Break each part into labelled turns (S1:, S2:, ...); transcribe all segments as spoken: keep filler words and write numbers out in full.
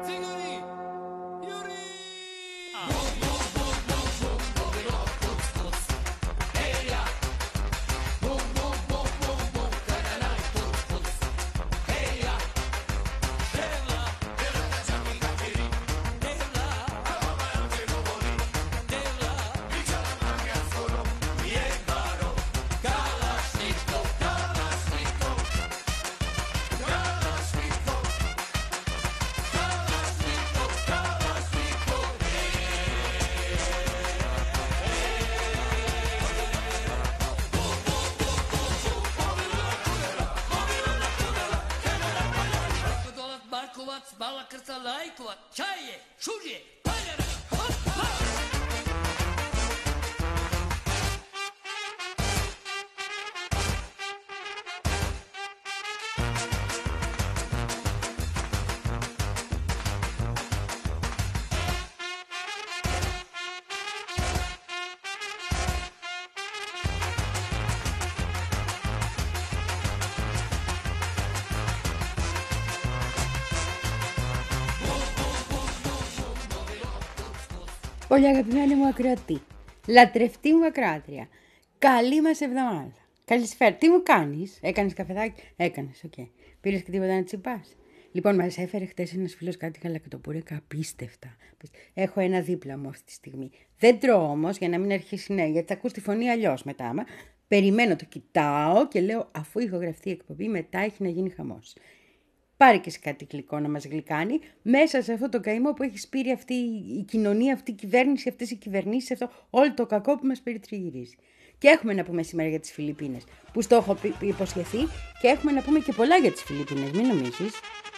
S1: Bala krca lajkova, čaje, šužje, paljara, hop, hop!
S2: Πολύ αγαπημένη μου ακροατή, λατρευτή μου ακροάτρια, καλή μας εβδομάδα. Καλησπέρα, τι μου κάνεις, έκανες καφεδάκι, έκανες, οκ. Okay. Πήρες και τίποτα να τσιπάς. Λοιπόν, μας έφερε χτες ένας φίλος κάτι γαλακτοπούρεκα απίστευτα. Έχω ένα δίπλα μου αυτή τη στιγμή. Δεν τρώω όμως για να μην αρχίσει ναι, γιατί θα ακούς τη φωνή αλλιώς μετά. Άμα. Περιμένω, το κοιτάω και λέω αφού ηχογραφεί η εκπομπή μετά έχει να γίνει χαμός. Πάρε και σε κάτι γλυκό να μας γλυκάνει μέσα σε αυτό το καημό που έχει σπείρει αυτή η κοινωνία, αυτή η κυβέρνηση, αυτές οι κυβερνήσεις, αυτό όλο το κακό που μας περιτριγυρίζει. Και έχουμε να πούμε σήμερα για τις Φιλιππίνες, που στο έχω υποσχεθεί, και έχουμε να πούμε και πολλά για τις Φιλιππίνες, μην νομίζεις.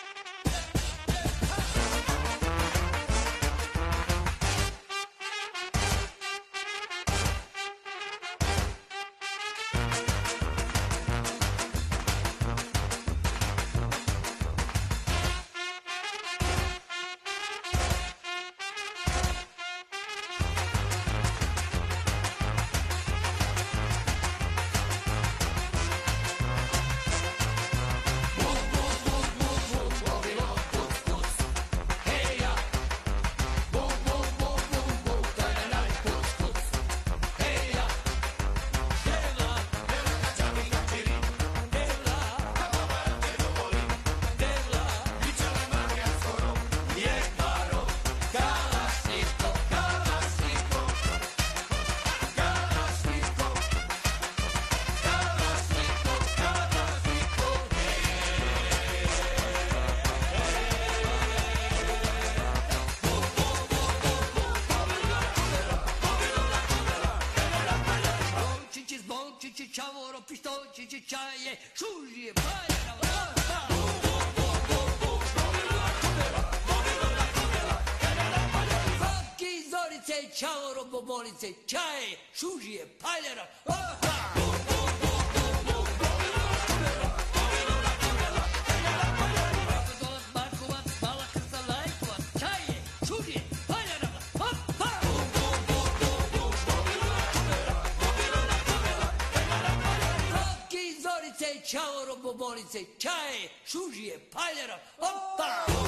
S1: Ciao robobolice, čaje, šužije, paljara, opa!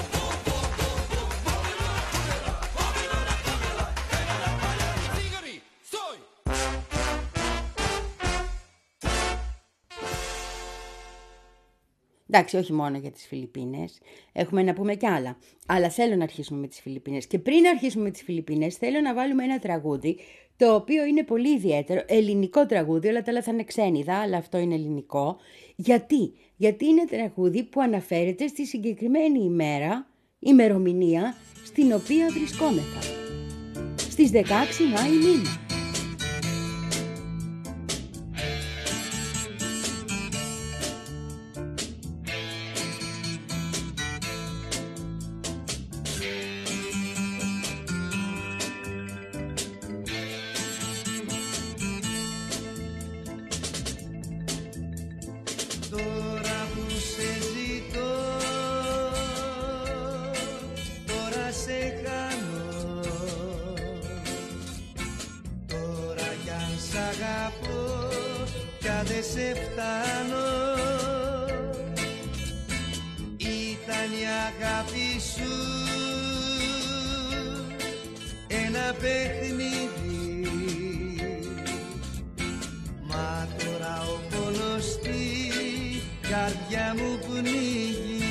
S1: Cigari, stoj!
S2: Εντάξει, όχι μόνο για τις Φιλιππίνες, έχουμε να πούμε κι άλλα. Αλλά θέλω να αρχίσουμε με τις Φιλιππίνες. Και πριν αρχίσουμε με τις Φιλιππίνες, θέλω να βάλουμε ένα τραγούδι, το οποίο είναι πολύ ιδιαίτερο, ελληνικό τραγούδι, όλα τα άλλα θα είναι ξένιδα, αλλά αυτό είναι ελληνικό. Γιατί? Γιατί είναι τραγούδι που αναφέρεται στη συγκεκριμένη ημέρα, ημερομηνία, στην οποία βρισκόμεθα. Στις δεκαέξι Μάη μήνα.
S3: Τώρα που σε ζητώ, τώρα σε χάνω, τώρα κι αν σ' αγαπώ, κι αν δεν σε φτάνω, ήταν η αγάπη αγάπη σου ένα παιχνίδι, μα τώρα ο πόνος στη καρδιά μου πνίγει.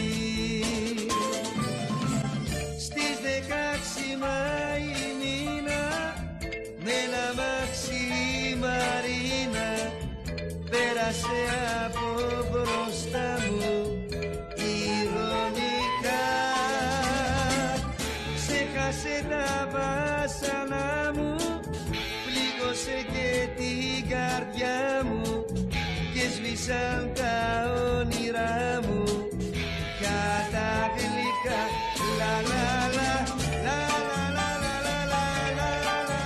S3: Στις δεκαέξι Μάη μήνα με ένα μαξί Μαρίνα πέρασε από μπροστά μου ηρωνικά. Ξέχασε τα βάσανα μου, πλήγωσε και την καρδιά μου και σβήσαν τα όνειρά μου καταγλυκά. Λα λα λα λα λα λα λα λα λα λα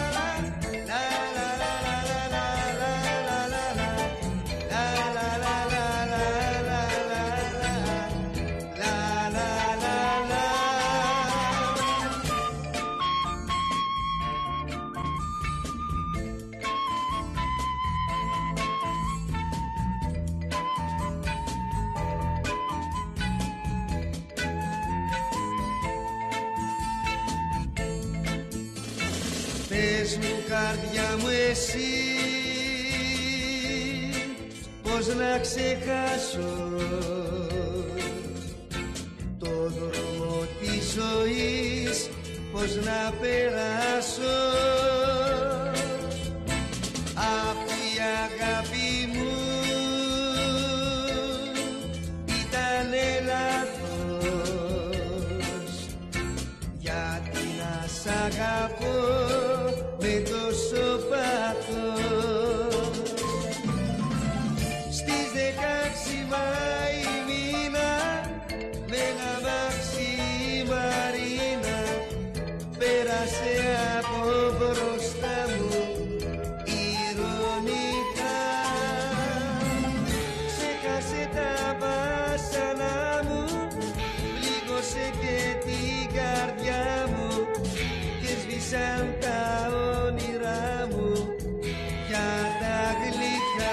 S3: Πες μου καρδιά μου εσύ, πώς να ξεχάσω το δρόμο της ζωής, πώς να περάσω, αφού η αγάπη μου ήταν λάθος. Γιατί να σ' αγαπώ με τόσο πάθος. Στις δεκαέξι Μάη μήνα με ένα μαξί Μαρίνα πέρασε από μπροστά μου ηρωνικά. Ξέχασε τα βάσανα μου, πλήγωσε και την καρδιά μου και σβήσαν τα όνειρά μου για τα γλυκά.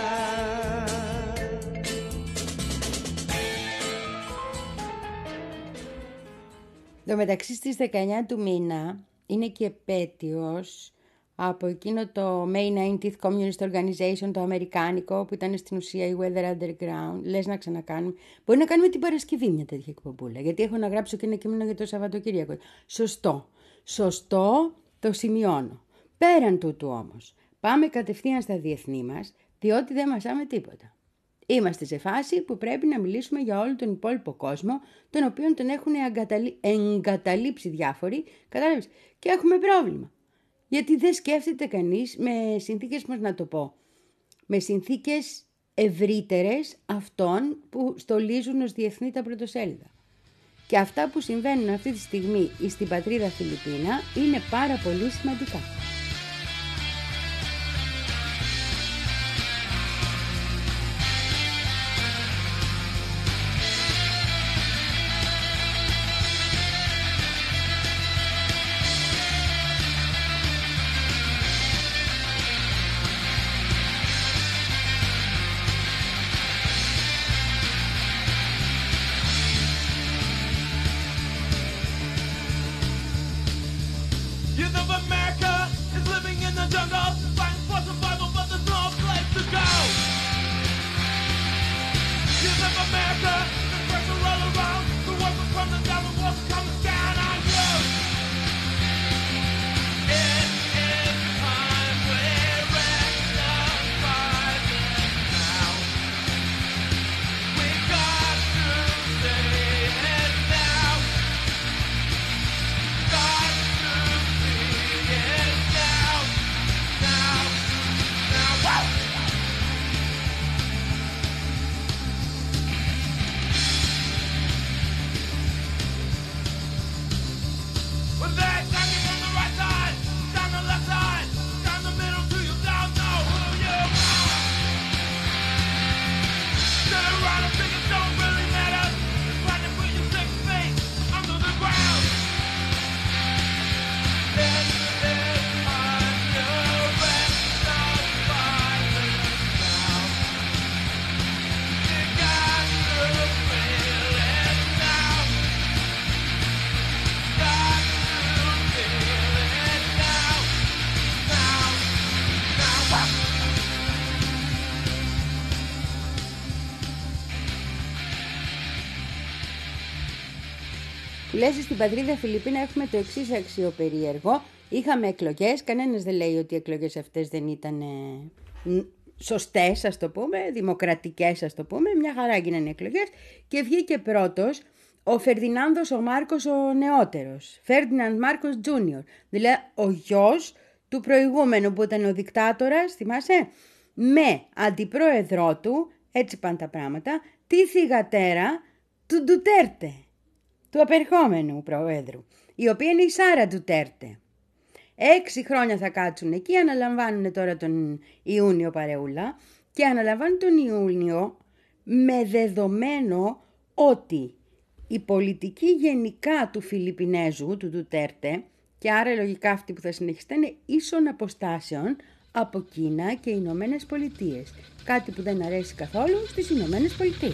S2: Το μεταξύ στις δεκαεννιά του μήνα είναι και επέτειος από εκείνο το May nineteenth Communist Organization, το αμερικάνικο, που ήταν στην ουσία η Weather Underground. Λες να ξανακάνουμε. Μπορεί να κάνουμε την Παρασκευή μια τέτοια εκπομπούλα, γιατί έχω να γράψω και ένα κείμενο για το Σαββατοκύριακο. Σωστό. Σωστό, το σημειώνω. Πέραν τούτου όμως, πάμε κατευθείαν στα διεθνή μας, διότι δεν μασάμε τίποτα. Είμαστε σε φάση που πρέπει να μιλήσουμε για όλο τον υπόλοιπο κόσμο, τον οποίο τον έχουν εγκαταλεί... εγκαταλείψει διάφοροι, κατάλαβες, και έχουμε πρόβλημα. Γιατί δεν σκέφτεται κανείς με συνθήκες, πώς να το πω, με συνθήκες ευρύτερες αυτών που στολίζουν ως διεθνή τα πρωτοσέλιδα. Και αυτά που συμβαίνουν αυτή τη στιγμή στην πατρίδα Φιλιππίνα είναι πάρα πολύ σημαντικά. Που λες στην πατρίδα Φιλιππίνα έχουμε το εξής αξιοπερίεργο. Είχαμε εκλογές, κανένας δεν λέει ότι οι εκλογές αυτές δεν ήταν ε, σωστές, ας το πούμε, δημοκρατικές, ας το πούμε. Μια χαρά έγιναν οι εκλογές και βγήκε πρώτος ο Φερδινάνδος ο Μάρκος ο νεότερος, Φέρντιναντ Μάρκος Τζούνιορ, δηλαδή ο γιος του προηγούμενου που ήταν ο δικτάτορας, θυμάσαι, με αντιπρόεδρό του, έτσι πάνε τα πράγματα, τη θυγατέρα του Ντουτέρτε, του απερχόμενου προέδρου, η οποία είναι η Σάρα Ντουτέρτε. Έξι χρόνια θα κάτσουν εκεί, αναλαμβάνουν τώρα τον Ιούνιο παρεούλα και αναλαμβάνουν τον Ιούνιο με δεδομένο ότι η πολιτική γενικά του Φιλιππινέζου, του Ντουτέρτε, και άρα λογικά αυτή που θα συνεχιστεί είναι ίσων αποστάσεων από Κίνα και Ηνωμένες Πολιτείες. Κάτι που δεν αρέσει καθόλου στις Ηνωμένες Πολιτείες.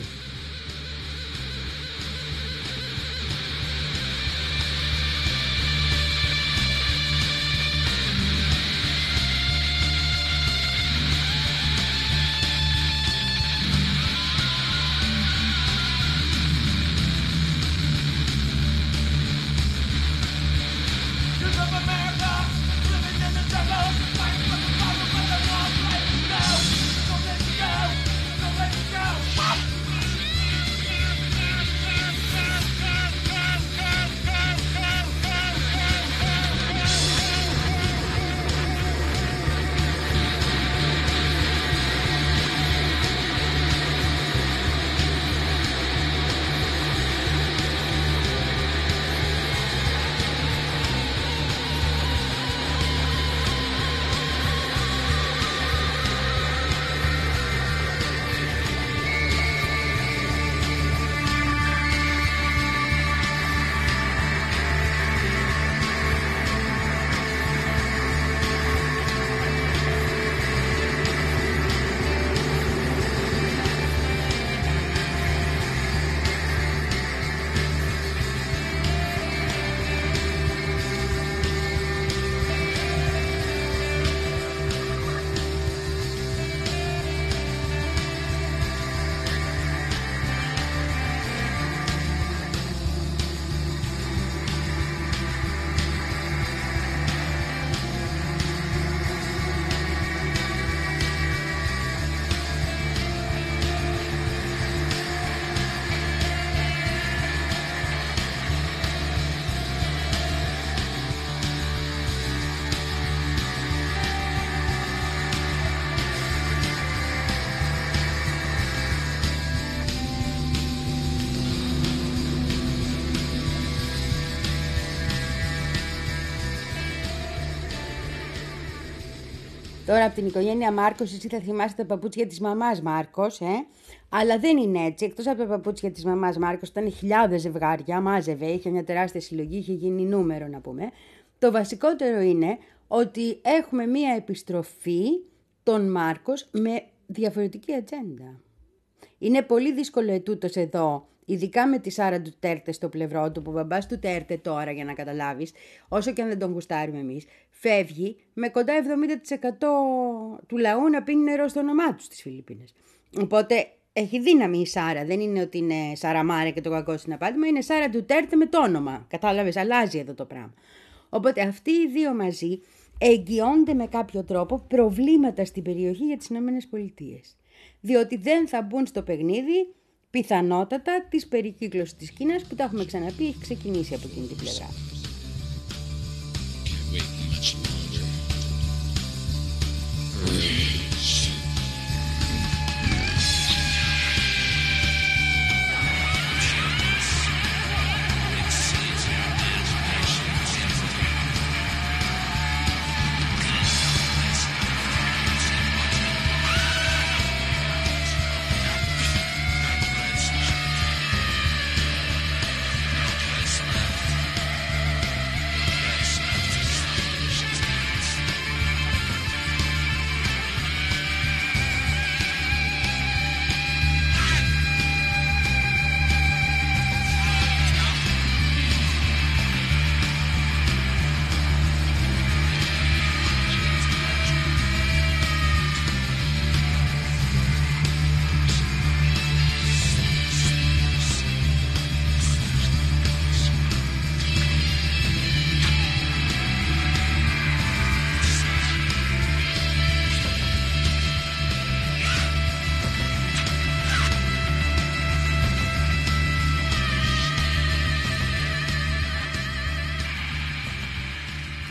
S2: Τώρα από την οικογένεια Μάρκος, εσύ θα θυμάσαι τα παπούτσια της μαμάς Μάρκος, ε? Αλλά δεν είναι έτσι. Εκτός από τα παπούτσια της μαμάς Μάρκος, ήταν χιλιάδες ζευγάρια, μάζευε, είχε μια τεράστια συλλογή, είχε γίνει νούμερο να πούμε. Το βασικότερο είναι ότι έχουμε μια επιστροφή των Μάρκος με διαφορετική ατζέντα. Είναι πολύ δύσκολο ετούτος εδώ, ειδικά με τη Σάρα Ντουτέρτε στο πλευρό του, που ο μπαμπάς Ντουτέρτε τώρα, για να καταλάβεις, όσο και αν δεν τον γουστάρουμε εμείς, φεύγει με κοντά εβδομήντα τοις εκατό του λαού να πίνει νερό στο όνομά του στις Φιλιππίνες. Οπότε έχει δύναμη η Σάρα, δεν είναι ότι είναι Σαραμάρα και το κακό συναπάτημα, είναι Σάρα Ντουτέρτε με το όνομα. Κατάλαβες, αλλάζει εδώ το πράγμα. Οπότε αυτοί οι δύο μαζί εγγυώνται με κάποιο τρόπο προβλήματα στην περιοχή για τις Ηνωμένες Πολιτείες. Διότι δεν θα μπουν στο παιχνίδι πιθανότατα της περικύκλωσης της Κίνας, που τα έχουμε ξαναπεί, έχει ξεκινήσει από εκείνη την πλευρά.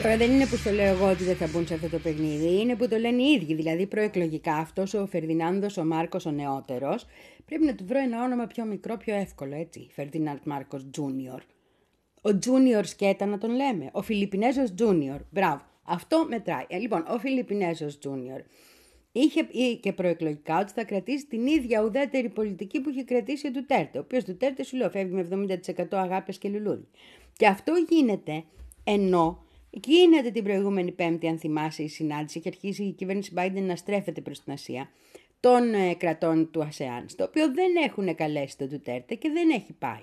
S2: Τώρα δεν είναι που το λέω εγώ ότι δεν θα μπουν σε αυτό το παιχνίδι, είναι που το λένε οι ίδιοι. Δηλαδή προεκλογικά αυτός ο Φερδινάνδος, ο Μάρκος, ο νεότερος, πρέπει να του βρω ένα όνομα πιο μικρό, πιο εύκολο, έτσι. Φερδινάντ Μάρκος Τζούνιορ. Ο Τζούνιορ σκέτα να τον λέμε. Ο Φιλιππινέζος Τζούνιορ. Μπράβο. Αυτό μετράει. Ε, λοιπόν, ο Φιλιππινέζος Τζούνιορ είχε πει και προεκλογικά ότι θα κρατήσει την ίδια ουδέτερη πολιτική που είχε κρατήσει ο Ντουτέρτε. Ο οποίος Ντουτέρτε, σου λέω, φεύγει με εβδομήντα τοις εκατό αγάπες και λουλούδι. Και αυτό γίνεται ενώ γίνεται την προηγούμενη Πέμπτη, αν θυμάσαι, η συνάντηση και αρχίσει η κυβέρνηση Biden να στρέφεται προς την Ασία των ε, κρατών του ΑΣΕΑΝ, στο οποίο δεν έχουν καλέσει τον Ντουτέρτε και δεν έχει πάει.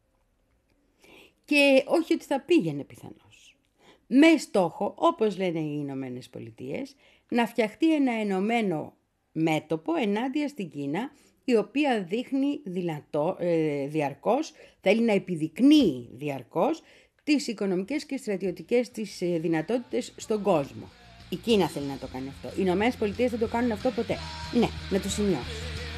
S2: Και όχι ότι θα πήγαινε πιθανώς. Με στόχο, όπως λένε οι Ηνωμένες Πολιτείες, να φτιαχτεί ένα ενωμένο μέτωπο ενάντια στην Κίνα, η οποία δείχνει δυνατό, ε, διαρκώς, θέλει να επιδεικνύει διαρκώς τις οικονομικές και στρατιωτικές της ε, δυνατότητες στον κόσμο. Η Κίνα θέλει να το κάνει αυτό. Οι Ηνωμένες Πολιτείες δεν το κάνουν αυτό ποτέ. Ναι, να το σημειώσω.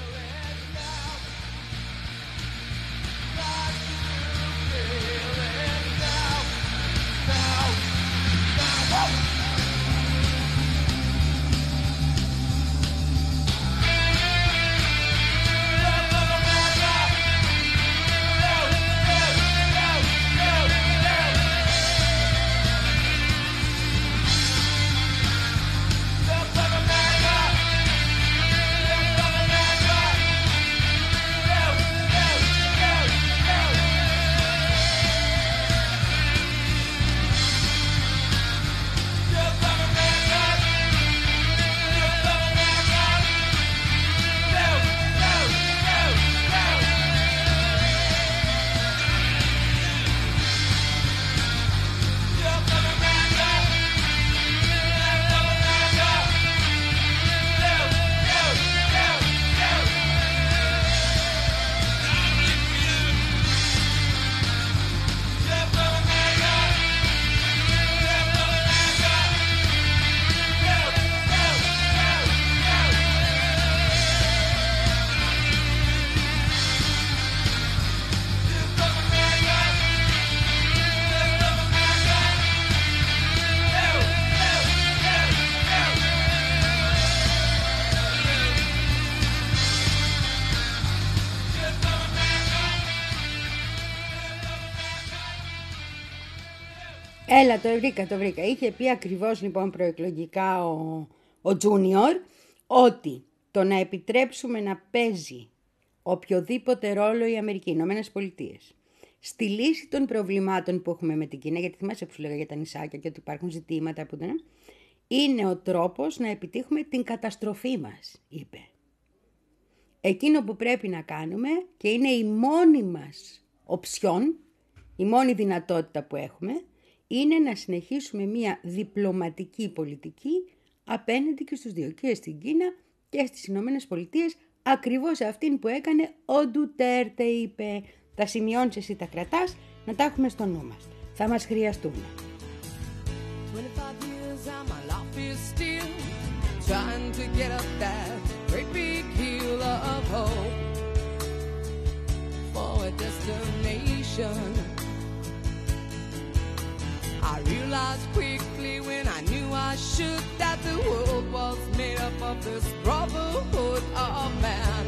S2: Έλα, το βρήκα, το βρήκα. Είχε πει ακριβώς λοιπόν προεκλογικά ο, ο Τζούνιορ ότι το να επιτρέψουμε να παίζει οποιοδήποτε ρόλο η Αμερική, οι Ηνωμένες Πολιτείες, στη λύση των προβλημάτων που έχουμε με την Κίνα, γιατί θυμάσαι που σου λέγα για τα νησάκια και ότι υπάρχουν ζητήματα που δεν είναι ο τρόπος να επιτύχουμε την καταστροφή μας, είπε. Εκείνο που πρέπει να κάνουμε και είναι η μόνη μας οψιόν, η μόνη δυνατότητα που έχουμε, είναι να συνεχίσουμε μια διπλωματική πολιτική απέναντι και στους δύο, και στην Κίνα και στις Ηνωμένες Πολιτείες, ακριβώς αυτήν που έκανε ο Ντουτέρτε, είπε. Τα σημειώνεις εσύ, τα κρατάς, να τα έχουμε στο νου μας. Θα μας χρειαστούν.
S4: I realized quickly when I knew I should that the world was made up of this brotherhood of man,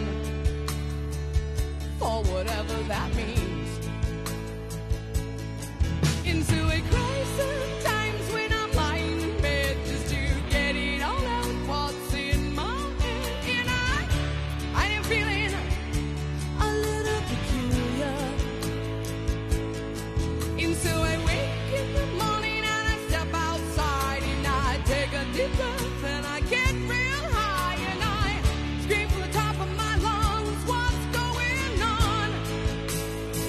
S4: for whatever that means. Into a crisis, times when I'm lying in bed just to get it all out what's in my head, and I, I am feeling a little peculiar. Into a wake in the morning and I step outside and I take a deep breath and I get real high and I scream from the top of my lungs, what's going on?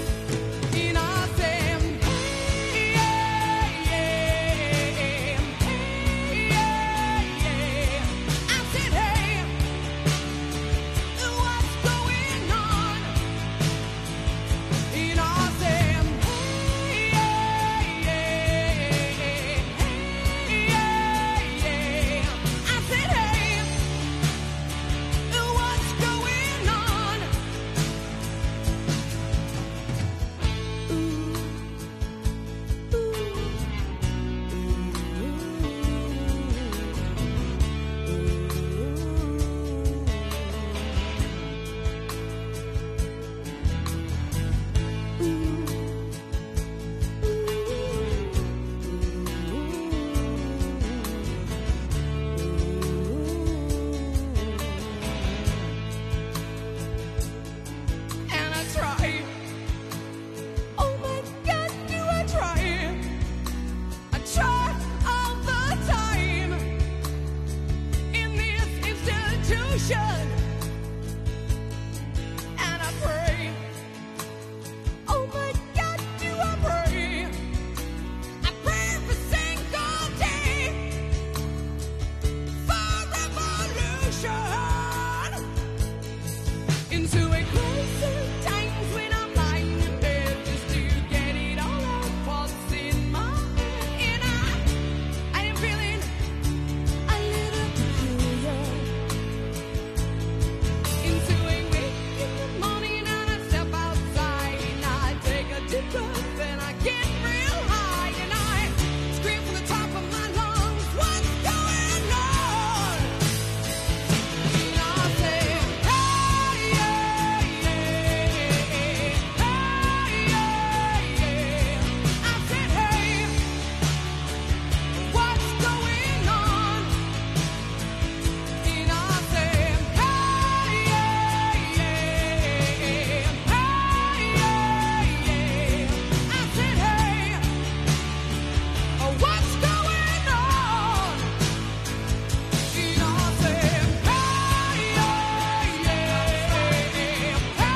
S4: revolution. And I pray, oh my God, do I pray, I pray every single day for revolution. Into a crisis times when I'm lying in bed just to get it all out what's in my head. And I, I am feeling a little peculiar. Into a week in the morning and I step outside and I take a deep breath and I get real high and I scream from the top of my lungs, what's going on? And I say, hey, yeah, yeah, hey, yeah, yeah. I said, hey, what's going on? And I said, hey, yeah, yeah, hey, yeah, yeah. I said, hey, what's going on? And I said, hey, yeah, yeah, hey,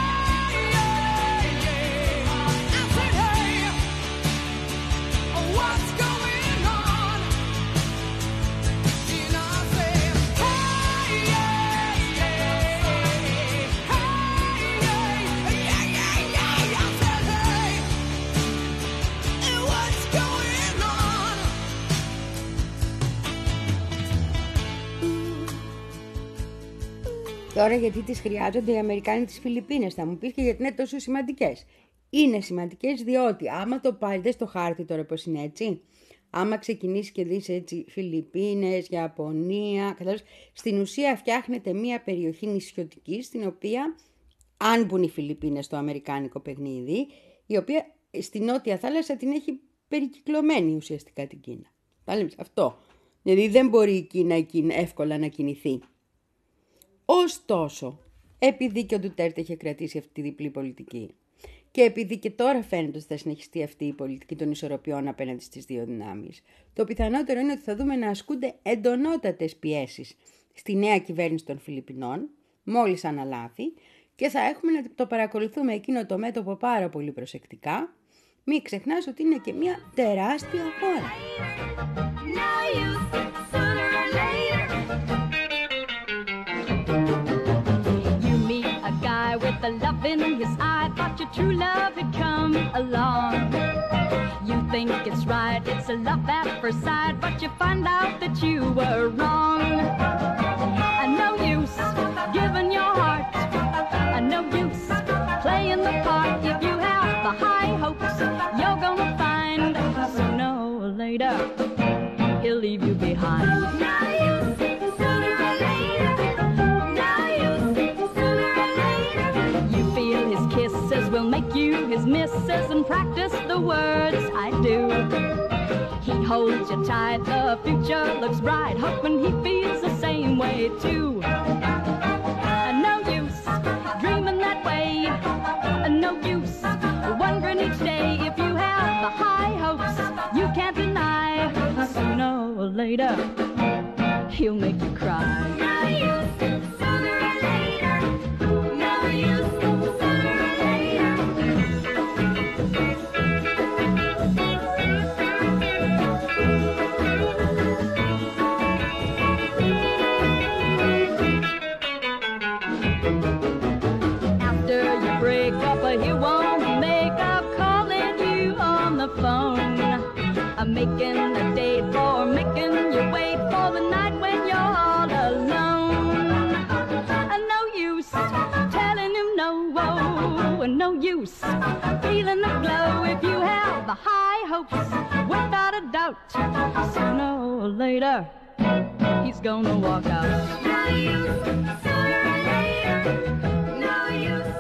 S4: yeah, yeah. I said, hey, what's going on? And I said, hey, yeah, yeah, hey, yeah, yeah, yeah. I said, hey, what's going on?
S2: Τώρα γιατί τις χρειάζονται οι Αμερικάνοι της Φιλιππίνες, θα μου πεις, και γιατί είναι τόσο σημαντικές. Είναι σημαντικές διότι άμα το πάρετε στο χάρτη τώρα πως είναι έτσι, άμα ξεκινήσει και δεις έτσι Φιλιππίνες, Ιαπωνία, καταλάβεις, στην ουσία φτιάχνεται μια περιοχή νησιωτική στην οποία, αν μπουν οι Φιλιππίνες στο αμερικάνικο παιχνίδι, η οποία στη Νότια Θάλασσα την έχει περικυκλωμένη ουσιαστικά την Κίνα. Καταλάβεις, αυτό. Δηλαδή δεν μπορεί η Κίνα εκεί εύκολα να κινηθεί. Ωστόσο, επειδή και ο Ντουτέρτε είχε κρατήσει αυτή τη διπλή πολιτική και επειδή και τώρα φαίνεται ότι θα συνεχιστεί αυτή η πολιτική των ισορροπιών απέναντι στις δύο δυνάμεις, το πιθανότερο είναι ότι θα δούμε να ασκούνται εντονότατες πιέσεις στη νέα κυβέρνηση των Φιλιππινών, μόλις αναλάβει, και θα έχουμε να το παρακολουθούμε εκείνο το μέτωπο πάρα πολύ προσεκτικά. Μην ξεχνάς ότι είναι και μια τεράστια χώρα.
S5: The love in his eye, thought your true love had come along. You think it's right, it's a love at first sight, but you find out that you were wrong. And no use giving your heart, and no use playing the part. If you have the high hopes, you're gonna find sooner or later he'll leave you behind. No use, sooner or later. No use, sooner or later. You feel his kisses will make you his missus, and practice the words I do. He holds you tight, the future looks bright, hoping he feels the same way too. And no use dreaming that way, and no use wondering each day. If you have the high hopes, you can't deny, sooner or later he'll make you cry. No use, sooner or later. No use, sooner or later. After you break up, he won't make up calling you on the phone. I'm making a date for making you wait for the night when you're all alone. And no use telling him no, oh, and no use feeling the glow. If you have the high hopes, without a doubt, sooner or later he's gonna walk out. No use, sooner or later. No use.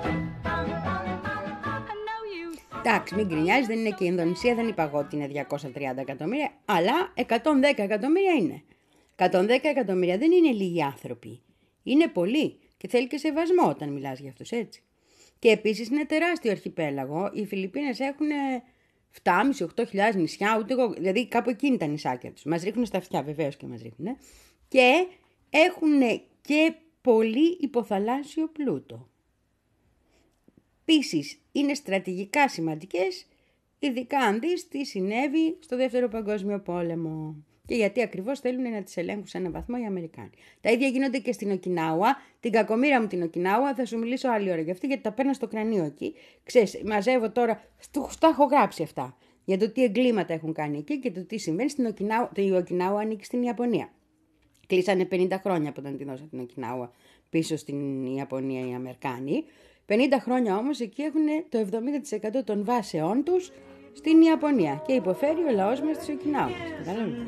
S5: No use.
S2: Εντάξει, μην γκρινιάζεις, δεν είναι και η Ινδονησία, δεν είπα εγώ ότι είναι διακόσια τριάντα εκατομμύρια, αλλά εκατόν δέκα εκατομμύρια είναι. εκατόν δέκα εκατομμύρια δεν είναι λίγοι άνθρωποι. Είναι πολλοί και θέλει και σεβασμό όταν μιλάς για αυτούς, έτσι. Και επίσης είναι τεράστιο αρχιπέλαγο. Οι Φιλιππίνες έχουν επτά χιλιάδες με οκτώ χιλιάδες νησιά, ούτε εγώ, δηλαδή κάπου εκεί είναι τα νησάκια τους. Μας ρίχνουν στα αυτιά, βεβαίως και μας ρίχνουν. Και έχουν και πολύ υποθαλάσσιο πλούτο. Επίσης, είναι στρατηγικά σημαντικές, ειδικά αν δεις τι συνέβη στο Δεύτερο Παγκόσμιο Πόλεμο. Και γιατί ακριβώς θέλουν να τις ελέγχουν σε έναν βαθμό οι Αμερικάνοι. Τα ίδια γίνονται και στην Οκινάουα. Την κακομοίρα μου την Οκινάουα θα σου μιλήσω άλλη ώρα για αυτή, γιατί τα παίρνω στο κρανίο εκεί. Ξέρεις, μαζεύω τώρα, τα έχω γράψει αυτά. Για το τι εγκλήματα έχουν κάνει εκεί και το τι συμβαίνει στην Οκινάουα. Η Οκινάουα ανήκει στην Ιαπωνία. Κλείσανε πενήντα χρόνια από όταν την δώσαν την Οκινάουα πίσω στην Ιαπωνία οι Αμερικάνοι. πενήντα χρόνια όμως εκεί έχουν το εβδομήντα τοις εκατό των βάσεών τους στην Ιαπωνία και υποφέρει ο λαός μας της Οκινάουας. Κατάλαβε.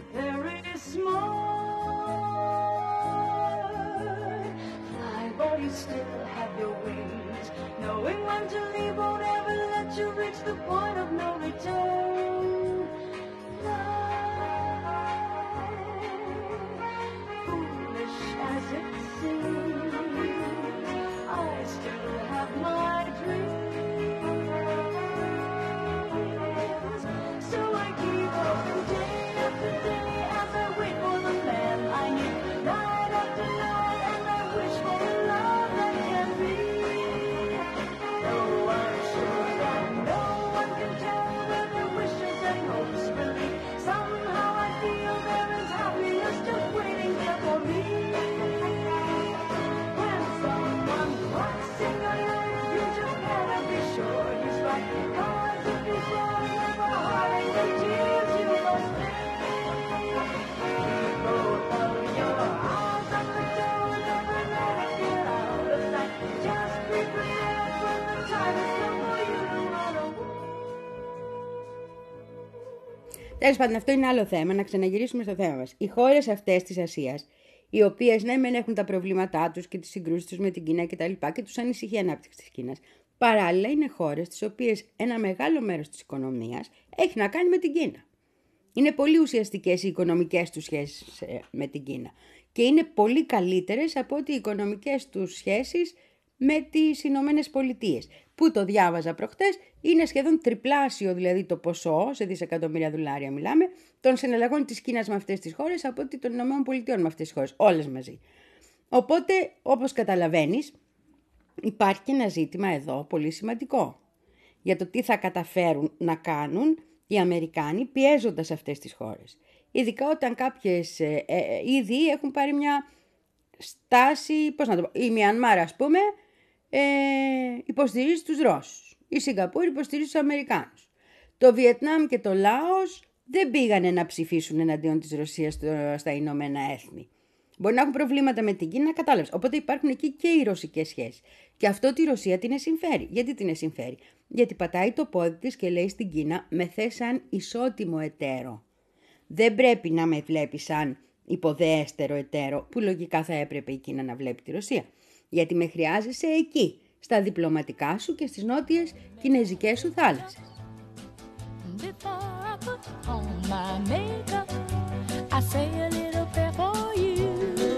S2: Τέλος πάντων, αυτό είναι άλλο θέμα. Να ξαναγυρίσουμε στο θέμα μας. Οι χώρες αυτές της Ασίας, οι οποίες ναι, μεν έχουν τα προβλήματά τους και τις συγκρούσεις τους με την Κίνα κτλ. Και, και τους ανησυχεί η ανάπτυξη της Κίνας, παράλληλα είναι χώρες τις οποίες ένα μεγάλο μέρος της οικονομίας έχει να κάνει με την Κίνα. Είναι πολύ ουσιαστικές οι οικονομικές τους σχέσεις με την Κίνα. Και είναι πολύ καλύτερες από ότι οι οικονομικές τους σχέσεις με τις Ηνωμένες Πολιτείες. Που το διάβαζα προχτές, είναι σχεδόν τριπλάσιο δηλαδή το ποσό, σε δισεκατομμύρια δολάρια μιλάμε, των συναλλαγών της Κίνας με αυτές τις χώρες από ότι των Ηνωμένων Πολιτείων με αυτές τις χώρες, όλες μαζί. Οπότε, όπως καταλαβαίνεις, υπάρχει και ένα ζήτημα εδώ πολύ σημαντικό για το τι θα καταφέρουν να κάνουν οι Αμερικάνοι πιέζοντας αυτές τις χώρες. Ειδικά όταν κάποιες ε, ε, ήδη έχουν πάρει μια στάση, πώς να το πω, η Μιανμάρ ας πούμε, ε, υποστηρίζει τους Ρώσους. Η Σιγκαπούρη υποστηρίζει τους Αμερικάνους. Το Βιετνάμ και το Λάος δεν πήγανε να ψηφίσουν εναντίον της Ρωσίας στα Ηνωμένα Έθνη. Μπορεί να έχουν προβλήματα με την Κίνα, κατάλαβες. Οπότε υπάρχουν εκεί και οι ρωσικές σχέσεις. Και αυτό τη Ρωσία την συμφέρει. Γιατί την συμφέρει? Γιατί πατάει το πόδι της και λέει στην Κίνα, με θες σαν ισότιμο εταίρο. Δεν πρέπει να με βλέπει σαν υποδέστερο εταίρο, που λογικά θα έπρεπε η Κίνα να βλέπει τη Ρωσία. Γιατί με χρειάζεσαι εκεί, στα διπλωματικά σου και στις νότιες κινέζικες σου θάλασσες.
S5: Before I put on my makeup, I say a little prayer for you.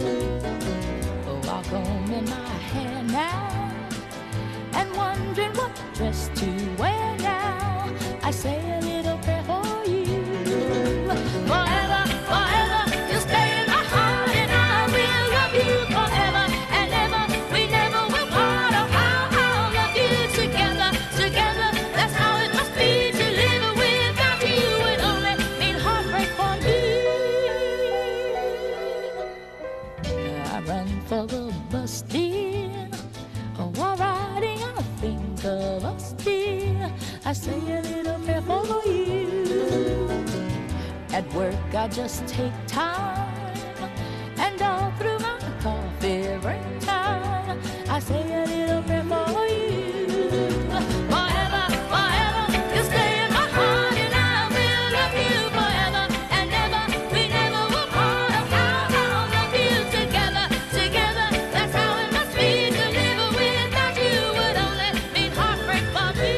S5: Walk home in my hair now, and wondering what dress to wear now. I say a little prayer for you. Forever, forever, you'll stay in my heart, and I will love you forever and ever. We never will part. Oh, how I'll love you together, together. That's how it must be to live without you. It only means heartbreak for me. I run for the bus, dear. Oh, while riding, I think of us, dear. I say a little prayer for you. At work, I just take time, and all through my coffee break time, I say a little prayer for you. Forever, forever, you stay in my heart, and I will love you forever and ever. We never will part. Oh, how I'll love you together, together. That's how it must be to live without you. Would only mean heartbreak for me.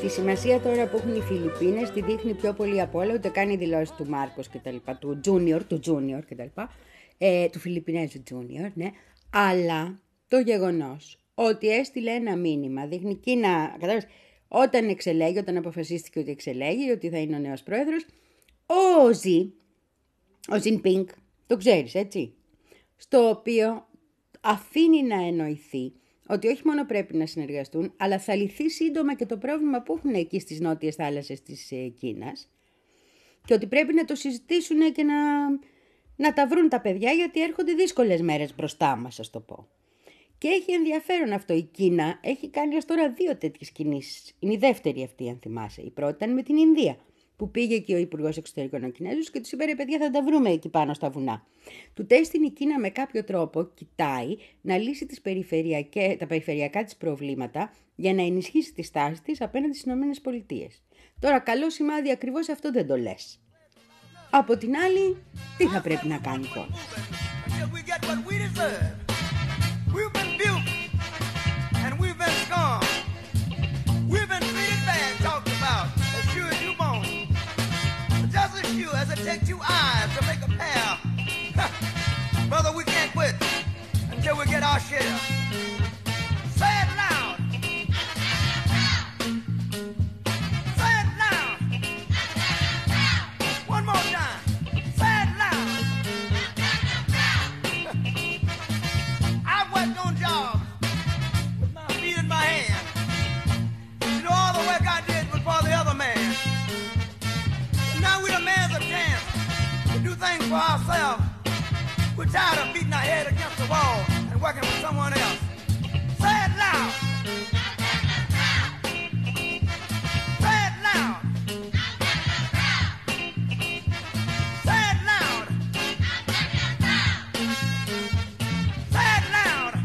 S2: Τη σημασία τώρα που έχουν οι Φιλιππίνες τη δείχνει πιο πολύ από όλα, ούτε κάνει δηλώσεις του Μάρκος και τα λοιπά, του Junior, του Junior και τα λοιπά, ε, του Φιλιππινέζου Junior, ναι, αλλά το γεγονός ότι έστειλε ένα μήνυμα, δείχνει Κίνα, κατάλαβες, όταν εξελέγει, όταν αποφασίστηκε ότι εξελέγει, ότι θα είναι ο νέος πρόεδρος, ο Ζι, ο Ζινπίνγκ, το ξέρεις έτσι, στο οποίο αφήνει να εννοηθεί ότι όχι μόνο πρέπει να συνεργαστούν, αλλά θα λυθεί σύντομα και το πρόβλημα που έχουν εκεί στις νότιες θάλασσες της Κίνας και ότι πρέπει να το συζητήσουν και να, να τα βρουν τα παιδιά, γιατί έρχονται δύσκολες μέρες μπροστά μας, ας το πω. Και έχει ενδιαφέρον αυτό. Η Κίνα έχει κάνει ως τώρα δύο τέτοιες κινήσεις. Είναι η δεύτερη αυτή, αν θυμάσαι. Η πρώτη ήταν με την Ινδία, που πήγε και ο Υπουργός Εξωτερικών ο Κινέζος και τους είπε: ρε παιδιά, θα τα βρούμε εκεί πάνω στα βουνά. Του τέστην η Κίνα με κάποιο τρόπο κοιτάει να λύσει τις περιφερειακές, τα περιφερειακά της προβλήματα για να ενισχύσει τη στάση της απέναντι στις ΗΠΑ. Τώρα, καλό σημάδι ακριβώς αυτό δεν το λες. Από την άλλη, τι θα πρέπει να κάνει τώρα?
S3: As it takes two eyes to make a pair. Brother, we can't quit until we get our share. Say it loud. Say it loud. One more time. Say it loud. I've worked on jobs with my feet in my hand. You know, all the work I did was for the other man. Now we demand a chance to do things for ourselves. We're tired of beating our head against the wall and working for someone else. Say it loud. Say it loud. Say it loud. Say it loud.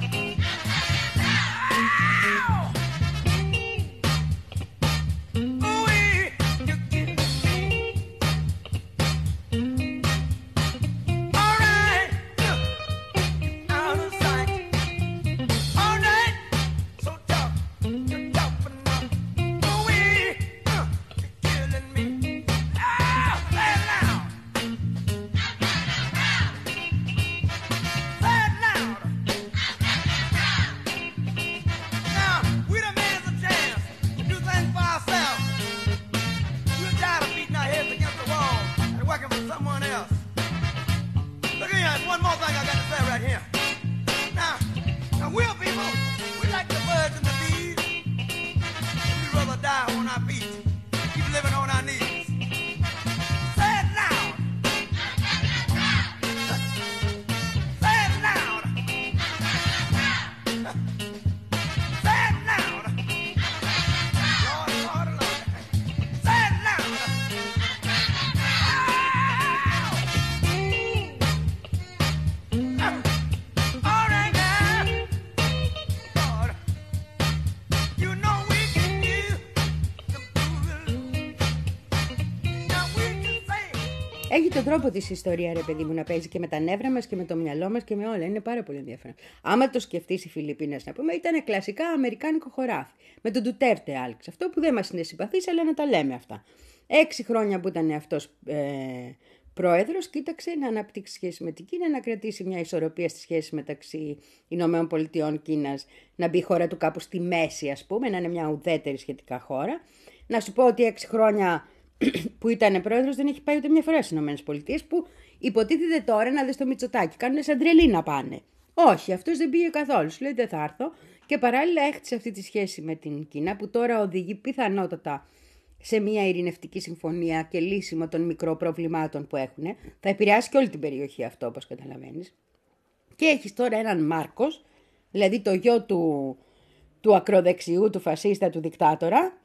S2: Έχει τον τρόπο της ιστορία, ρε παιδί μου, να παίζει και με τα νεύρα μας και με το μυαλό μας και με όλα. Είναι πάρα πολύ ενδιαφέρον. Άμα το σκεφτείς, οι Φιλιππίνες, να πούμε, ήταν κλασικά αμερικάνικο χωράφι. Με τον Ντουτέρτε άλεξ. Αυτό που δεν μας είναι συμπαθής, αλλά να τα λέμε αυτά. Έξι χρόνια που ήταν αυτός ε, πρόεδρος, κοίταξε να αναπτύξει σχέση με την Κίνα, να κρατήσει μια ισορροπία στη σχέση μεταξύ Ηνωμένων Πολιτειών Κίνας, να μπει η χώρα του κάπου στη μέση, ας πούμε, να είναι μια ουδέτερη σχετικά χώρα. Να σου πω ότι έξι χρόνια που ήταν πρόεδρος δεν έχει πάει ούτε μια φορά στις ΗΠΑ, που υποτίθεται τώρα, να δεις το Μητσοτάκι, κάνουν σαν τρελή να πάνε. Όχι, αυτός δεν πήγε καθόλου. Σου λέει δεν θα έρθω. Και παράλληλα έχτισε αυτή τη σχέση με την Κίνα, που τώρα οδηγεί πιθανότατα σε μια ειρηνευτική συμφωνία και λύσιμο των μικρών προβλημάτων που έχουν. Θα επηρεάσει και όλη την περιοχή αυτό, όπως καταλαβαίνεις. Και έχεις τώρα έναν Μάρκος, δηλαδή το γιο του, του ακροδεξιού, του φασίστα, του δικτάτορα,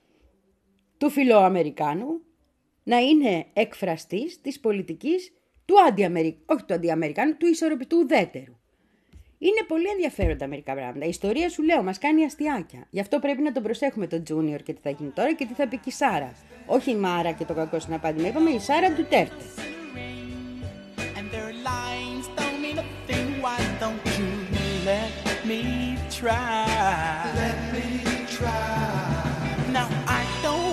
S2: του φιλοαμερικάνου, να είναι εκφραστής της πολιτικής του αντιαμερικ... όχι του αντιαμερικάνου, του ισορροπητού ουδέτερου. Είναι πολύ ενδιαφέροντα μερικά πράγματα. Η ιστορία, σου λέω, μας κάνει αστιάκια. Γι' αυτό πρέπει να τον προσέχουμε τον Junior και τι θα γίνει τώρα και τι θα πει και η Σάρα. Όχι η Μάρα και το κακό συναπάντημα, είπαμε η Σάρα Ντουτέρτε.
S6: Now I don't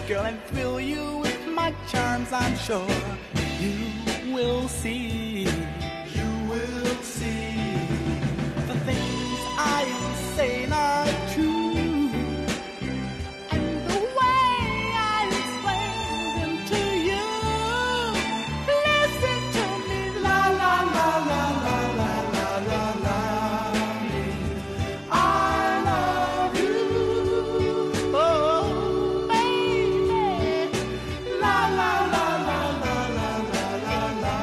S6: girl, and thrill you with my charms, I'm sure. You will see, you will see, the things I am saying are true, and the way I explain them to you. Listen to me, la la la la la la la la la. I love you, oh baby, la la la la la la la la la.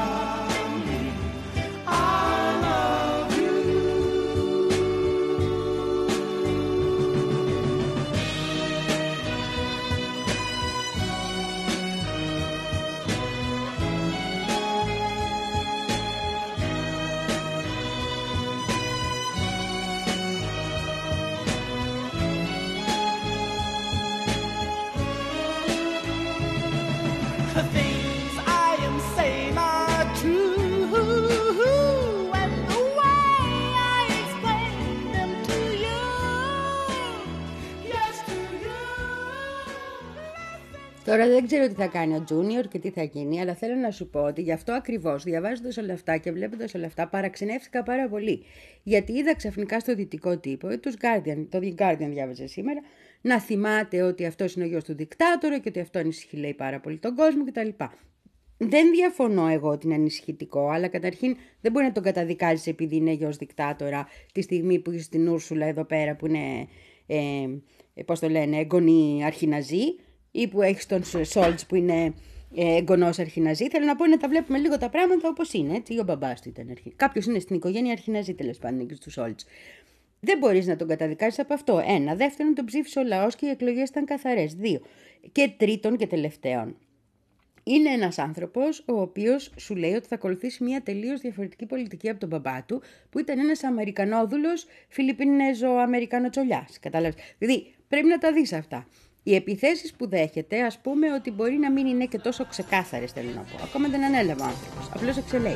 S6: I love you. The things I am saying are true, and the way I explain them to you, yes to you.
S2: Τώρα δεν ξέρω τι θα κάνει ο Junior και τι θα γίνει, αλλά θέλω να σου πω ότι γι' αυτό ακριβώς, διαβάζοντας όλα αυτά και βλέποντας όλα αυτά, παραξενεύτηκα πάρα πολύ. Γιατί είδα ξαφνικά στο δυτικό τύπο, τους Guardian, το The Guardian διάβαζε σήμερα, να θυμάται ότι αυτός είναι ο γιος του δικτάτορα και ότι αυτό ανησυχεί, λέει, πάρα πολύ τον κόσμο κτλ. Δεν διαφωνώ εγώ ότι είναι ανησυχητικό, αλλά καταρχήν δεν μπορεί να τον καταδικάζεις επειδή είναι γιος δικτάτορα τη στιγμή που είσαι στην Ούρσουλα εδώ πέρα που είναι, ε, πώς το λένε, εγγονή αρχιναζή, ή που έχεις τον Σόλτς που είναι ε, εγγονός αρχιναζή. Θέλω να πω να τα βλέπουμε λίγο τα πράγματα όπως είναι, έτσι. Ο μπαμπάς του ήταν αρχι... Κάποιος είναι στην οικογένεια αρχιναζή, τέλος πάντων, και του Σόλτς. Δεν μπορείς να τον καταδικάσεις από αυτό. Ένα. Δεύτερον, τον ψήφισε ο λαός και οι εκλογές ήταν καθαρές. Δύο. Και τρίτον και τελευταίον. Είναι ένας άνθρωπος ο οποίος σου λέει ότι θα ακολουθήσει μια τελείως διαφορετική πολιτική από τον μπαμπά του, που ήταν ένας Αμερικανόδουλος Φιλιππινέζο-Αμερικανοτσολιάς. Κατάλαβες. Δηλαδή πρέπει να τα δεις αυτά. Οι επιθέσεις που δέχεται, ας πούμε, ότι μπορεί να μην είναι και τόσο ξεκάθαρες, θέλω να πω. Ακόμα δεν ανέλαβε ο άνθρωπος. Απλώς εξελέγει.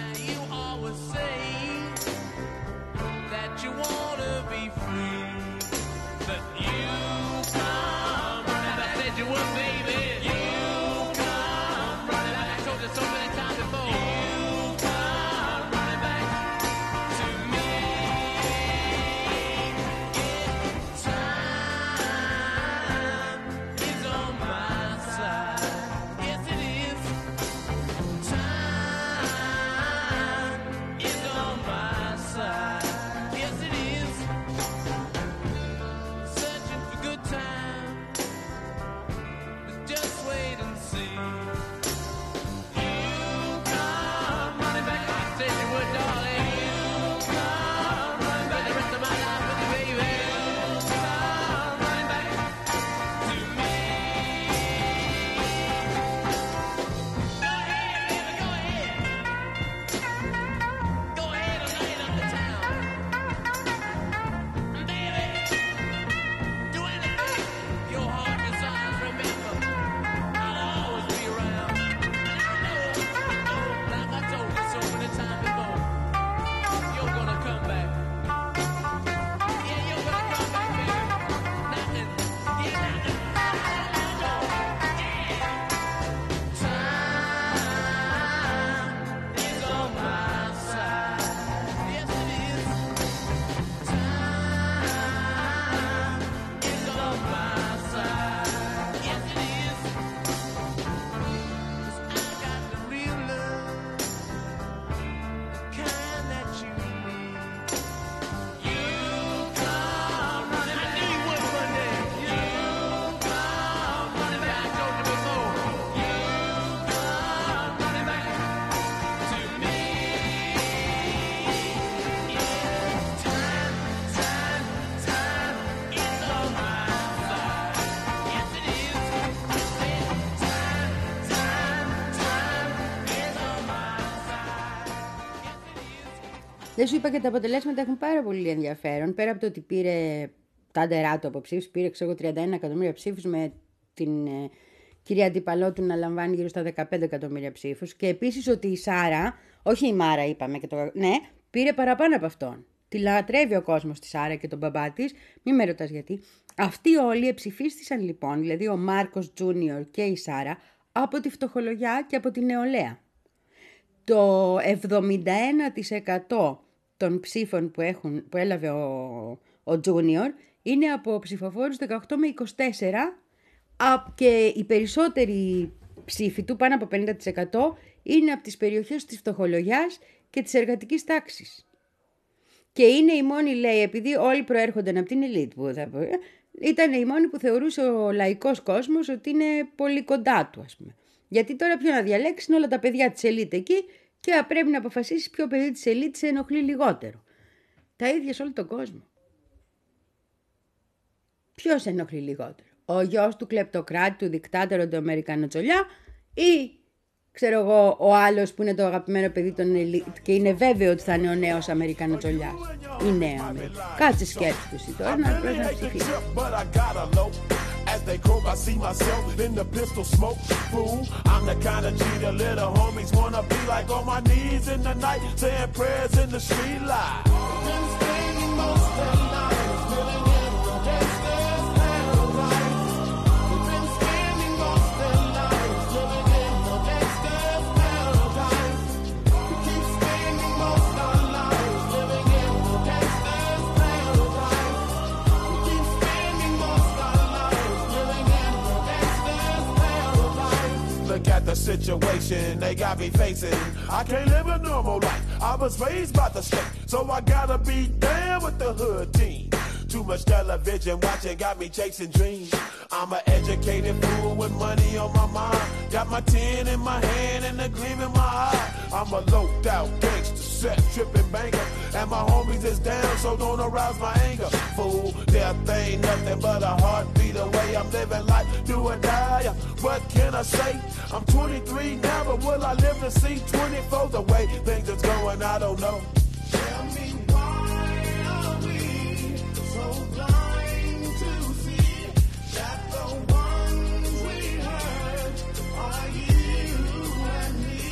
S2: Δεν σου είπα και τα αποτελέσματα έχουν πάρα πολύ ενδιαφέρον. Πέρα από το ότι πήρε τα αντερά του από ψήφους, πήρε ξέρω, τριάντα ένα εκατομμύρια ψήφους, με την ε, κυρία αντίπαλό του να λαμβάνει γύρω στα δεκαπέντε εκατομμύρια ψήφους. Και επίσης ότι η Σάρα, όχι η Μάρα είπαμε, και το, ναι, πήρε παραπάνω από αυτόν. Τη λατρεύει ο κόσμος της Σάρα και τον μπαμπά της, μη με ρωτάς γιατί. Αυτοί όλοι εψηφίστησαν λοιπόν, δηλαδή ο Μάρκος Τζούνιορ και η Σάρα, από τη φτωχολογιά και από τη νεολαία. Το εβδομήντα ένα τοις εκατό των ψήφων που, έχουν, που έλαβε ο, ο Τζούνιορ είναι από ψηφοφόρους δεκαοκτώ με είκοσι τέσσερα και οι περισσότεροι ψήφοι του, πάνω από πενήντα τοις εκατό, είναι από τις περιοχές της φτωχολογιάς και της εργατικής τάξης. Και είναι η μόνη, λέει, επειδή όλοι προέρχονταν από την ελίτ, που θα πω, ήταν η μόνη που θεωρούσε ο λαϊκός κόσμος ότι είναι πολύ κοντά του, ας πούμε. Γιατί τώρα ποιο να διαλέξει, είναι όλα τα παιδιά της ελίτ εκεί και πρέπει να αποφασίσει ποιο παιδί της ελίτ σε ενοχλεί λιγότερο. Τα ίδια σε όλο τον κόσμο. Ποιος ενοχλεί λιγότερο? Ο γιος του κλεπτοκράτη, του δικτάτορα, του Αμερικανοτσολιά, ή ξέρω εγώ ο άλλος που είναι το αγαπημένο παιδί των ελίτ και είναι βέβαιο ότι θα είναι ο νέος Αμερικανοτσολιάς. Η νέα Αμερικανία. Κάτσε σκέφτεσαι εσύ τώρα να πρέπει να ψηφίσεις.
S7: As they croak, I see myself in the pistol smoke. Fool, I'm the kind of G the little homies wanna be like, on my knees in the night, saying prayers in the street light. Been spending most of the night living in the gangster's paradise. Been spending most of the night living in the gangster's paradise. We keep spending most of our lives living in the gangster's paradise. We keep spending most of our lives. Look at the situation they got me facing. I can't live a normal life. I was raised by the state, so I gotta be down with the hood team. Too much television watching got me chasing dreams. I'm an educated fool with money on my mind. Got my tin in my hand and a gleam in my eye. I'm a loped out gangster, set tripping banker, and my homies is down, so don't arouse my anger. Fool, death ain't nothing but a heartbeat away. I'm living life, do or die. What can I say? I'm twenty-three now, but will I live to see twenty-four? The way things is going, I don't know. Tell me why are we so blind to see that the ones we hurt are you and me?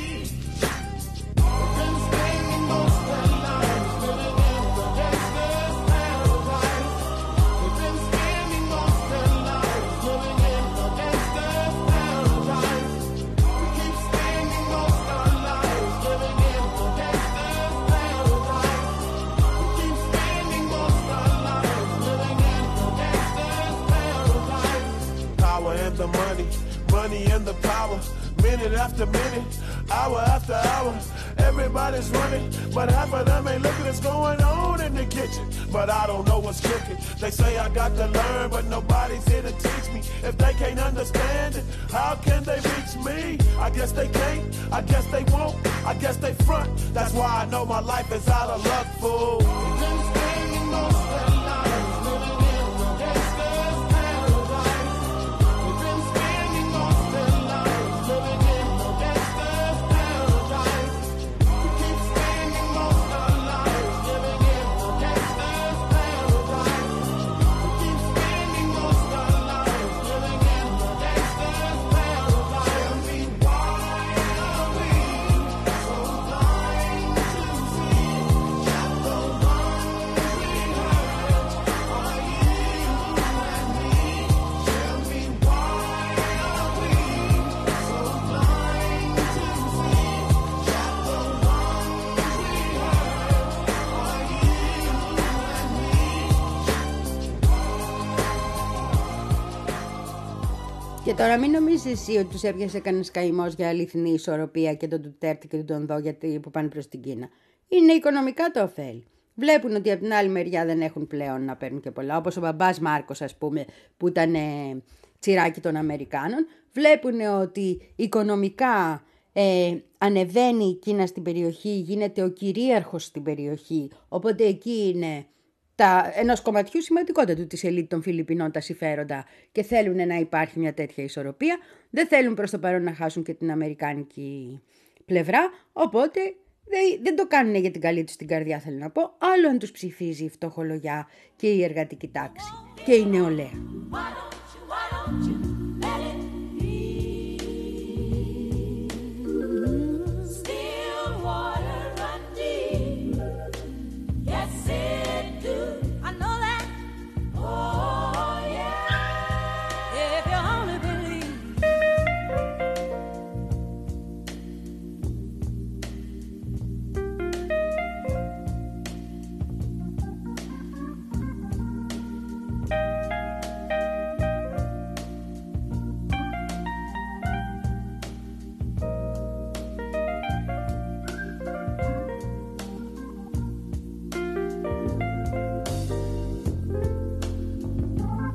S7: We've been spending most of our lives living in the gangster's paradise. We've been spending most of our lives living in the gangster's paradise. We keep spending most of our lives living in the gangster's paradise. We keep spending most of our lives living in the gangster's paradise. Power and the money, money and the power. Minute after minute, hour after hour, everybody's running, but half of them ain't looking what's going on in the kitchen. But I don't know what's cooking. They say I got to learn, but nobody's here to teach me. If they can't understand it, how can they reach me? I guess they can't, I guess they won't, I guess they front. That's why I know my life is out of luck, fool. We've been spending most of our lives living in the gangster's paradise. We've been spending most of our lives living in the gangster's paradise. We keep spending most of our lives living in the gangster's paradise. We keep spending most of our lives living in the gangster's paradise. Tell me why are we so blind to see that the ones we hurt are you and me? Tell me why are we so blind to see that the ones we hurt are you and me?
S2: Και τώρα μην νομίζεις εσύ ότι τους έπιασε κανένας καημός για αληθινή ισορροπία και τον Ντουτέρτη και τον Τονδό γιατί που πάνε προς την Κίνα. Είναι οικονομικά το ωφέλη. Βλέπουν ότι από την άλλη μεριά δεν έχουν πλέον να παίρνουν και πολλά, όπως ο μπαμπάς Μάρκος, ας πούμε, που ήταν ε, τσιράκι των Αμερικάνων. Βλέπουν ότι οικονομικά ε, ανεβαίνει η Κίνα στην περιοχή, γίνεται ο κυρίαρχος στην περιοχή, οπότε εκεί είναι τα, ενός κομματιού σημαντικότατου της ελίτ των Φιλιππινών τα συμφέροντα και θέλουν να υπάρχει μια τέτοια ισορροπία. Δεν θέλουν προς το παρόν να χάσουν και την αμερικάνικη πλευρά, οπότε δεν, δεν το κάνουν για την καλή τους την καρδιά, θέλω να πω. Άλλο αν τους ψηφίζει η φτωχολογιά και η εργατική τάξη και η νεολαία.
S8: Still water run deep. Yes, it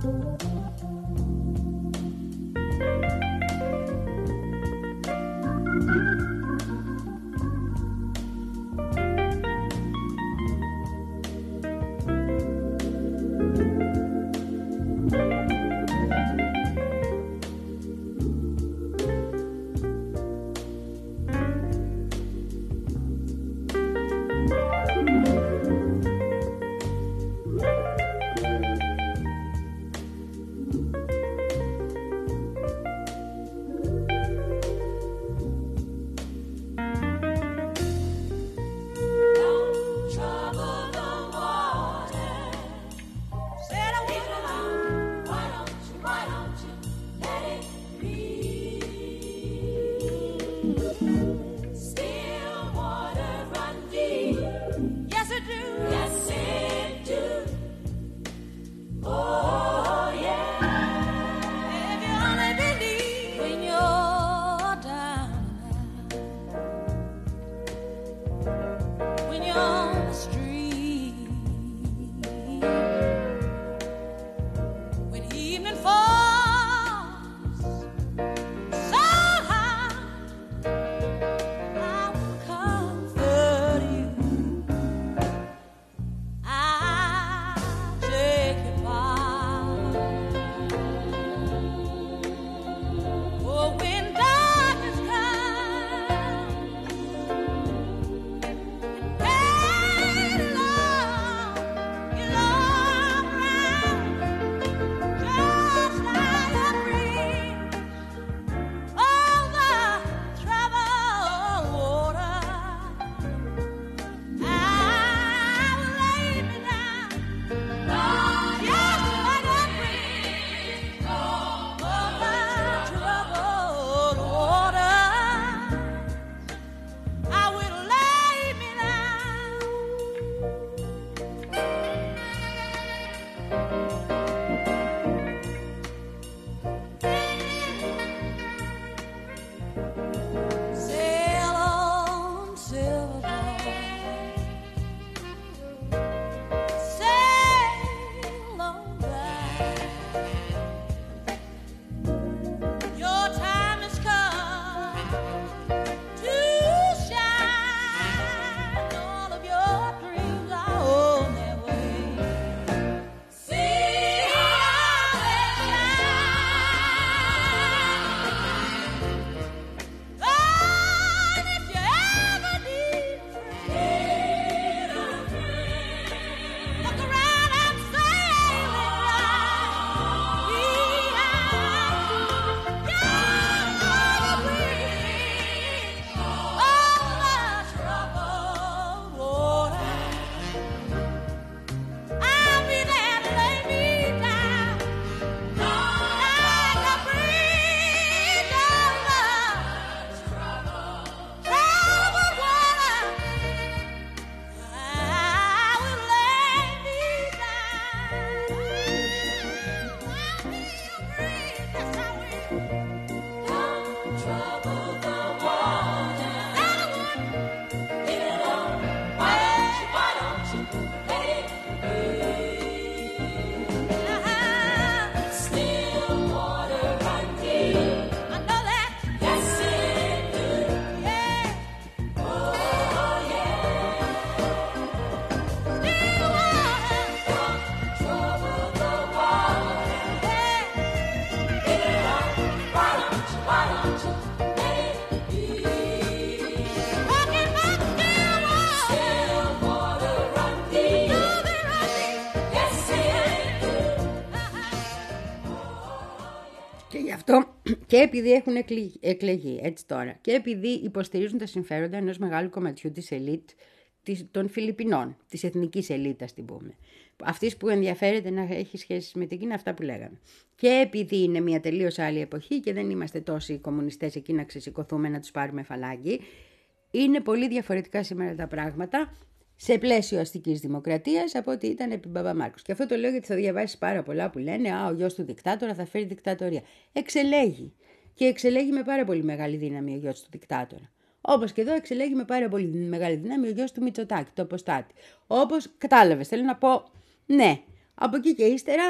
S2: Και επειδή έχουν εκλεγεί, έτσι τώρα, και επειδή υποστηρίζουν τα συμφέροντα ενός μεγάλου κομματιού της ελίτ των Φιλιππινών, της εθνικής ελίτ, ας την πούμε. Αυτής που ενδιαφέρεται να έχει σχέσεις με την Κίνα, αυτά που λέγαμε. Και επειδή είναι μια τελείως άλλη εποχή και δεν είμαστε τόσοι κομμουνιστές εκεί να ξεσηκωθούμε να τους πάρουμε φαλάκι, είναι πολύ διαφορετικά σήμερα τα πράγματα σε πλαίσιο αστικής δημοκρατίας από ό,τι ήταν επί Παπαμάρκους. Και αυτό το λέω γιατί θα διαβάσεις πάρα πολλά που λένε «Α, ο γιος του δικτάτορα θα φέρει δικτατορία». Εξελέγει. Και εξελέγει με πάρα πολύ μεγάλη δύναμη ο γιος του δικτάτορα. Όπως και εδώ εξελέγει με πάρα πολύ μεγάλη δύναμη ο γιος του Μητσοτάκη, το αποστάτη. Όπως κατάλαβες, θέλω να πω, ναι, από εκεί και ύστερα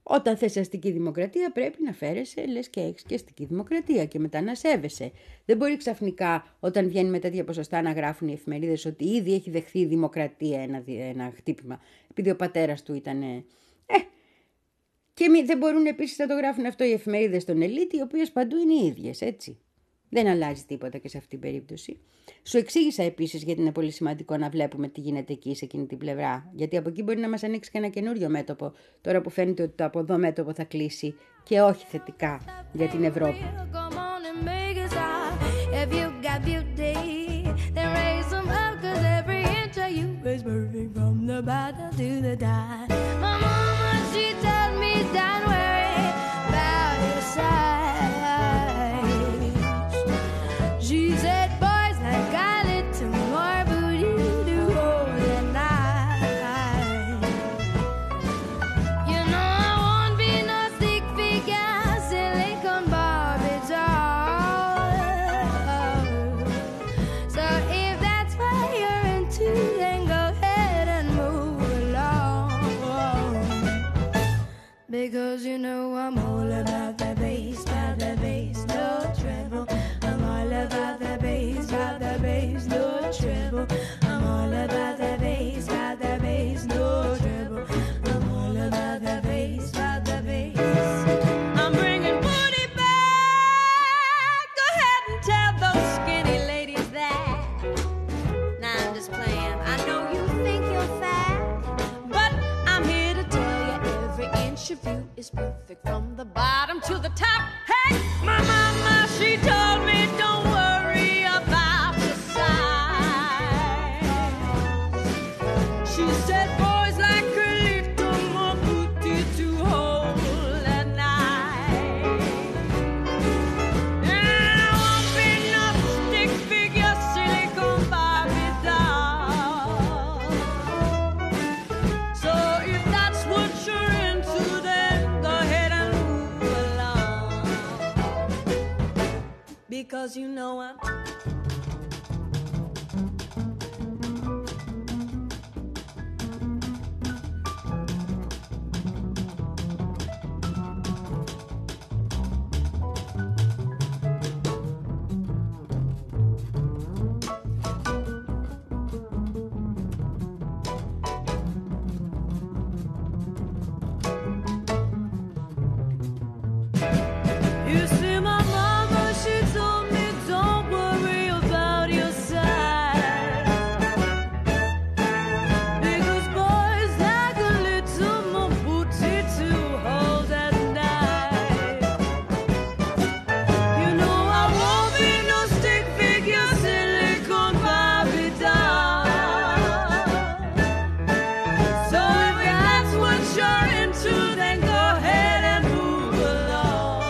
S2: Όταν θες αστική δημοκρατία πρέπει να φέρεσαι, λες και έχεις και αστική δημοκρατία και μετά να σέβεσαι. Δεν μπορεί ξαφνικά όταν βγαίνει με τέτοια ποσοστά να γράφουν οι εφημερίδες ότι ήδη έχει δεχθεί η δημοκρατία ένα, ένα χτύπημα, επειδή ο πατέρας του ήταν... Ε, και μη, δεν μπορούν επίσης να το γράφουν αυτό οι εφημερίδες των ελίτ, οι οποίες παντού είναι οι ίδιες, έτσι. Δεν αλλάζει τίποτα και σε αυτήν την περίπτωση. Σου εξήγησα επίσης γιατί είναι πολύ σημαντικό να βλέπουμε τι γίνεται εκεί σε εκείνη την πλευρά. Γιατί από εκεί μπορεί να μας ανοίξει και ένα καινούριο μέτωπο, τώρα που φαίνεται ότι το από εδώ μέτωπο θα κλείσει και όχι θετικά για την Ευρώπη.
S8: Because you know I'm all about the bass, about the bass, no treble. I'm all about the bass, about the bass, no treble. I'm all about the bass, about the bass, no treble. I'm all about the bass, about the bass. I'm bringing booty back. Go ahead and tell those skinny ladies that. Now I'm just playing. I know you think you're fat, but I'm here to tell you every inch of you is perfect from the bottom to the top. Hey, my mama, she told me don't worry about the size. She said boys like a little more booty to hold at night. And I won't be no stick figure silicone Barbie doll. So if that's what you're into, then go ahead and move along. Because you know I'm You see my mama, she told me don't worry about your size. Because boys like a little more booty to hold at night. You know I won't be no stick figure silicone Barbie doll. So if that's what you're into, then go ahead and move along.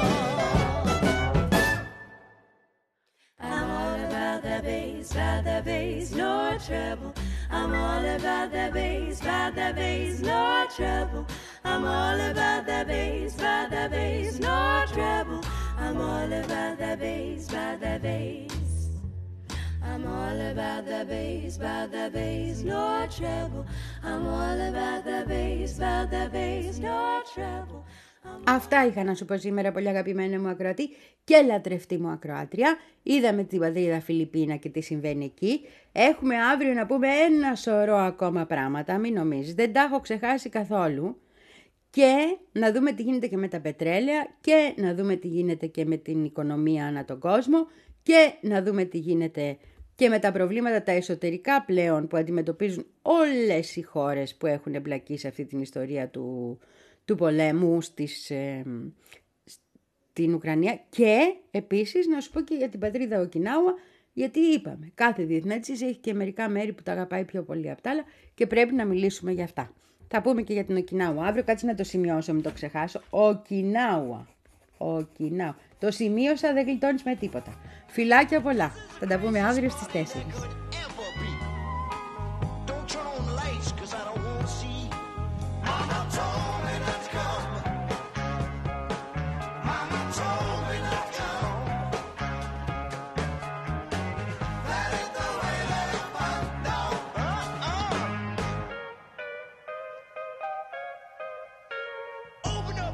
S8: I'm all about the bass, about the bass, no trouble. I'm all about the bass, about the bass, no trouble. I'm all about the bass, about the bass, no trouble. I'm all about the bass, about the bass. I'm all about the bass, about the bass, no trouble. I'm all about the bass, about the bass, no trouble.
S2: Αυτά είχα να σου πω σήμερα, πολύ αγαπημένα μου ακροατή και λατρευτή μου ακροάτρια. Είδαμε την πατρίδα Φιλιππίνα και τι συμβαίνει εκεί. Έχουμε αύριο να πούμε ένα σωρό ακόμα πράγματα, μην νομίζεις, δεν τα έχω ξεχάσει καθόλου. Και να δούμε τι γίνεται και με τα πετρέλαια και να δούμε τι γίνεται και με την οικονομία ανά τον κόσμο και να δούμε τι γίνεται και με τα προβλήματα τα εσωτερικά πλέον που αντιμετωπίζουν όλες οι χώρες που έχουν εμπλακεί σε αυτή την ιστορία του, του πολέμου στις, ε, στην Ουκρανία. Και επίσης να σου πω και για την πατρίδα Οκινάουα, γιατί είπαμε κάθε διεθνέτης έχει και μερικά μέρη που τα αγαπάει πιο πολύ από τα άλλα και πρέπει να μιλήσουμε για αυτά. Θα πούμε και για την Οκινάουα αύριο, κάτσε να το σημειώσω, μην το ξεχάσω. Οκινάουα. Οκινάουα. Το σημείωσα, δεν γλιτώνεις με τίποτα. Φιλάκια πολλά. Θα τα πούμε αύριο στις τέσσερις.
S3: Open up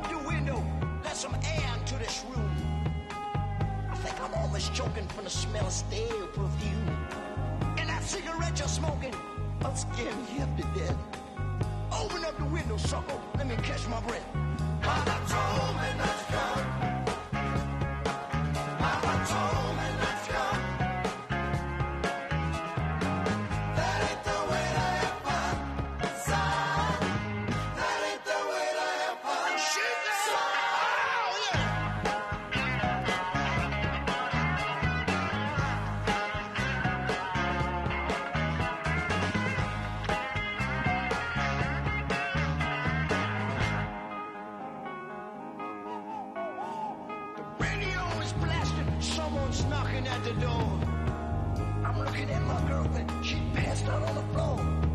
S9: some air into this room. I think I'm almost choking from the smell of stale perfume. And that cigarette you're smoking, I'm scaring me half to death. Open up the window, sucker. Let me catch my breath. Mama told me let's go. Mama told me let's go. That ain't the way to have fun, son. That ain't the way to have fun. She said, oh yeah. Radio is blasting, someone's knocking at the door. I'm looking at my girlfriend, she passed out on the floor.